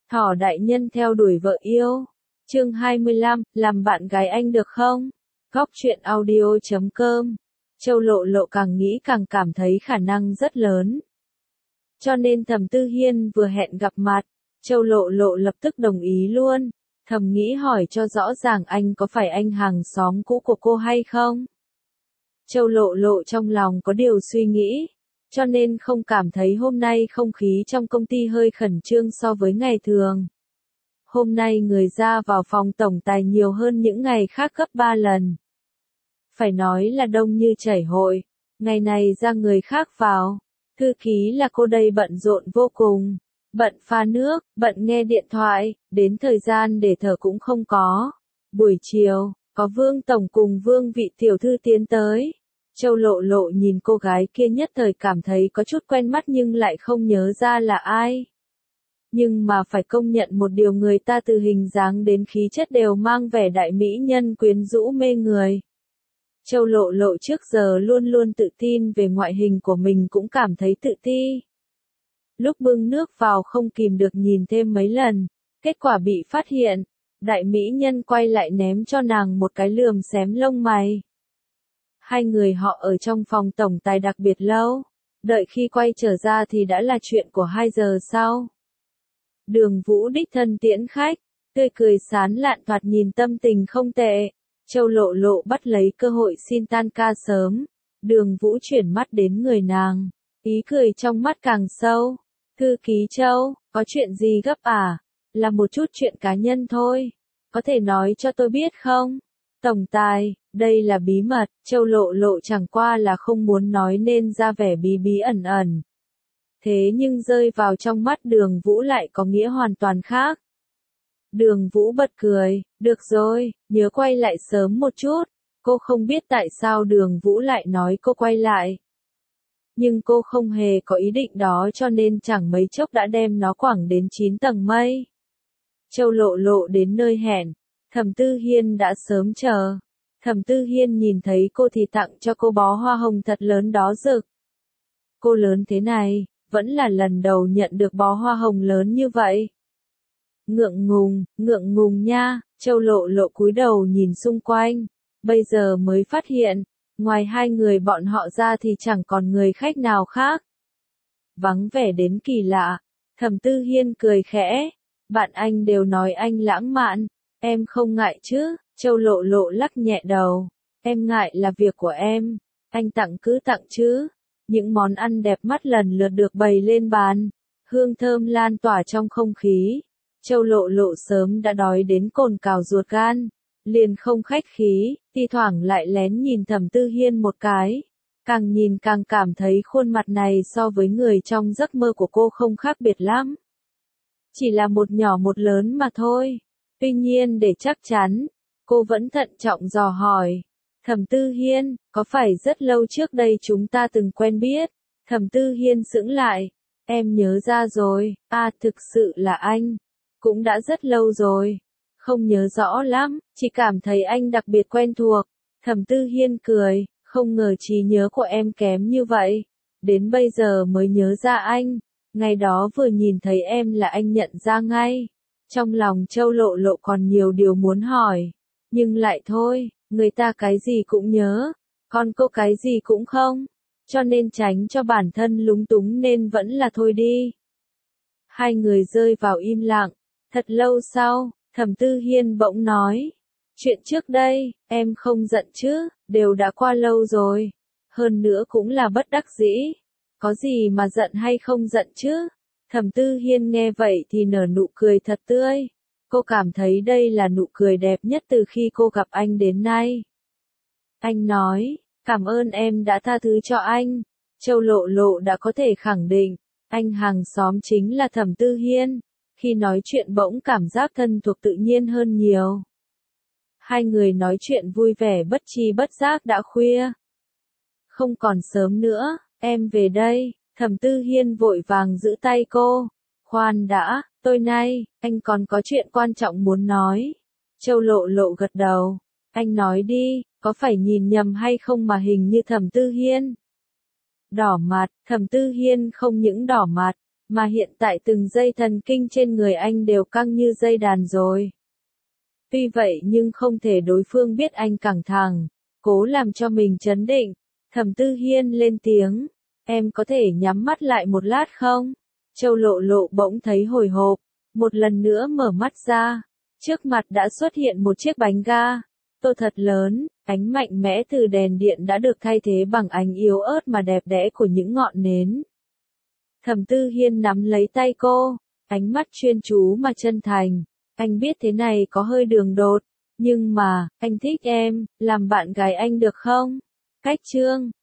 Thỏ đại nhân theo đuổi vợ yêu. Chương 25, làm bạn gái anh được không? Góc truyện audio.com. Châu Lộ Lộ càng nghĩ càng cảm thấy khả năng rất lớn. Cho nên Thẩm Tư Hiên vừa hẹn gặp mặt, Châu Lộ Lộ lập tức đồng ý luôn. Thầm nghĩ hỏi cho rõ ràng anh có phải anh hàng xóm cũ của cô hay không? Châu Lộ Lộ trong lòng có điều suy nghĩ, cho nên không cảm thấy hôm nay không khí trong công ty hơi khẩn trương so với ngày thường. Hôm nay người ra vào phòng tổng tài nhiều hơn những ngày khác gấp 3 lần. Phải nói là đông như chảy hội, ngày này ra người khác vào. Thư ký là cô đây bận rộn vô cùng, bận pha nước, bận nghe điện thoại, đến thời gian để thở cũng không có. Buổi chiều, có Vương Tổng cùng Vương Vị Tiểu Thư tiến tới. Châu Lộ Lộ nhìn cô gái kia nhất thời cảm thấy có chút quen mắt nhưng lại không nhớ ra là ai. Nhưng mà phải công nhận một điều, người ta từ hình dáng đến khí chất đều mang vẻ đại mỹ nhân quyến rũ mê người. Châu Lộ Lộ trước giờ luôn luôn tự tin về ngoại hình của mình, cũng cảm thấy tự ti. Lúc bưng nước vào không kìm được nhìn thêm mấy lần, kết quả bị phát hiện. Đại mỹ nhân quay lại ném cho nàng một cái lườm xém lông mày. Hai người họ ở trong phòng tổng tài đặc biệt lâu, đợi khi quay trở ra thì đã là chuyện của 2 giờ sau. Đường Vũ đích thân tiễn khách, tươi cười sán lạn, thoạt nhìn tâm tình không tệ. Châu Lộ Lộ bắt lấy cơ hội xin tan ca sớm. Đường Vũ chuyển mắt đến người nàng, ý cười trong mắt càng sâu. Thư ký Châu, có chuyện gì gấp à? Là một chút chuyện cá nhân thôi, có thể nói cho tôi biết không? Tổng tài, đây là bí mật. Châu Lộ Lộ chẳng qua là không muốn nói nên ra vẻ bí bí ẩn ẩn. Thế nhưng rơi vào trong mắt Đường Vũ lại có nghĩa hoàn toàn khác. Đường Vũ bật cười, được rồi, nhớ quay lại sớm một chút. Cô không biết tại sao Đường Vũ lại nói cô quay lại. Nhưng cô không hề có ý định đó, cho nên chẳng mấy chốc đã đem nó quẳng đến 9 tầng mây. Châu Lộ Lộ đến nơi hẹn, Thẩm Tư Hiên đã sớm chờ. Thẩm Tư Hiên nhìn thấy cô thì tặng cho cô bó hoa hồng thật lớn đó rực. Cô lớn thế này, vẫn là lần đầu nhận được bó hoa hồng lớn như vậy. Ngượng ngùng nha. Châu Lộ Lộ cúi đầu nhìn xung quanh, bây giờ mới phát hiện, ngoài hai người bọn họ ra thì chẳng còn người khách nào khác. Vắng vẻ đến kỳ lạ. Thẩm Tư Hiên cười khẽ, bạn anh đều nói anh lãng mạn, em không ngại chứ? Châu Lộ Lộ lắc nhẹ đầu, em ngại là việc của em, anh tặng cứ tặng chứ. Những món ăn đẹp mắt lần lượt được bày lên bàn, hương thơm lan tỏa trong không khí. Châu Lộ Lộ sớm đã đói đến cồn cào ruột gan, liền không khách khí, thi thoảng lại lén nhìn Thẩm Tư Hiên một cái. Càng nhìn càng cảm thấy khuôn mặt này so với người trong giấc mơ của cô không khác biệt lắm. Chỉ là một nhỏ một lớn mà thôi. Tuy nhiên để chắc chắn, cô vẫn thận trọng dò hỏi. Thẩm Tư Hiên, có phải rất lâu trước đây chúng ta từng quen biết? Thẩm Tư Hiên sững lại. Em nhớ ra rồi, thực sự là anh. Cũng đã rất lâu rồi. Không nhớ rõ lắm, chỉ cảm thấy anh đặc biệt quen thuộc. Thẩm Tư Hiên cười, không ngờ trí nhớ của em kém như vậy. Đến bây giờ mới nhớ ra anh. Ngày đó vừa nhìn thấy em là anh nhận ra ngay. Trong lòng Châu Lộ Lộ còn nhiều điều muốn hỏi. Nhưng lại thôi, người ta cái gì cũng nhớ, còn cô cái gì cũng không. Cho nên tránh cho bản thân lúng túng nên vẫn là thôi đi. Hai người rơi vào im lặng. Thật lâu sau, Thẩm Tư Hiên bỗng nói. Chuyện trước đây, em không giận chứ, đều đã qua lâu rồi. Hơn nữa cũng là bất đắc dĩ. Có gì mà giận hay không giận chứ? Thẩm Tư Hiên nghe vậy thì nở nụ cười thật tươi. Cô cảm thấy đây là nụ cười đẹp nhất từ khi cô gặp anh đến nay. Anh nói, cảm ơn em đã tha thứ cho anh. Châu Lộ Lộ đã có thể khẳng định, anh hàng xóm chính là Thẩm Tư Hiên. Khi nói chuyện bỗng cảm giác thân thuộc tự nhiên hơn nhiều. Hai người nói chuyện vui vẻ bất tri bất giác đã khuya. Không còn sớm nữa, em về đây. Thẩm Tư Hiên vội vàng giữ tay cô. Khoan đã, tôi này, anh còn có chuyện quan trọng muốn nói. Châu Lộ Lộ gật đầu. Anh nói đi, có phải nhìn nhầm hay không mà hình như Thẩm Tư Hiên? Đỏ mặt, Thẩm Tư Hiên không những đỏ mặt, mà hiện tại từng dây thần kinh trên người anh đều căng như dây đàn rồi. Tuy vậy nhưng không thể đối phương biết anh căng thẳng, cố làm cho mình trấn định. Thẩm Tư Hiên lên tiếng, em có thể nhắm mắt lại một lát không? Châu Lộ Lộ bỗng thấy hồi hộp, một lần nữa mở mắt ra, trước mặt đã xuất hiện một chiếc bánh ga, tô thật lớn, ánh mạnh mẽ từ đèn điện đã được thay thế bằng ánh yếu ớt mà đẹp đẽ của những ngọn nến. Thẩm Tư Hiên nắm lấy tay cô, ánh mắt chuyên chú mà chân thành, anh biết thế này có hơi đường đột, nhưng mà, anh thích em, làm bạn gái anh được không? Cách chương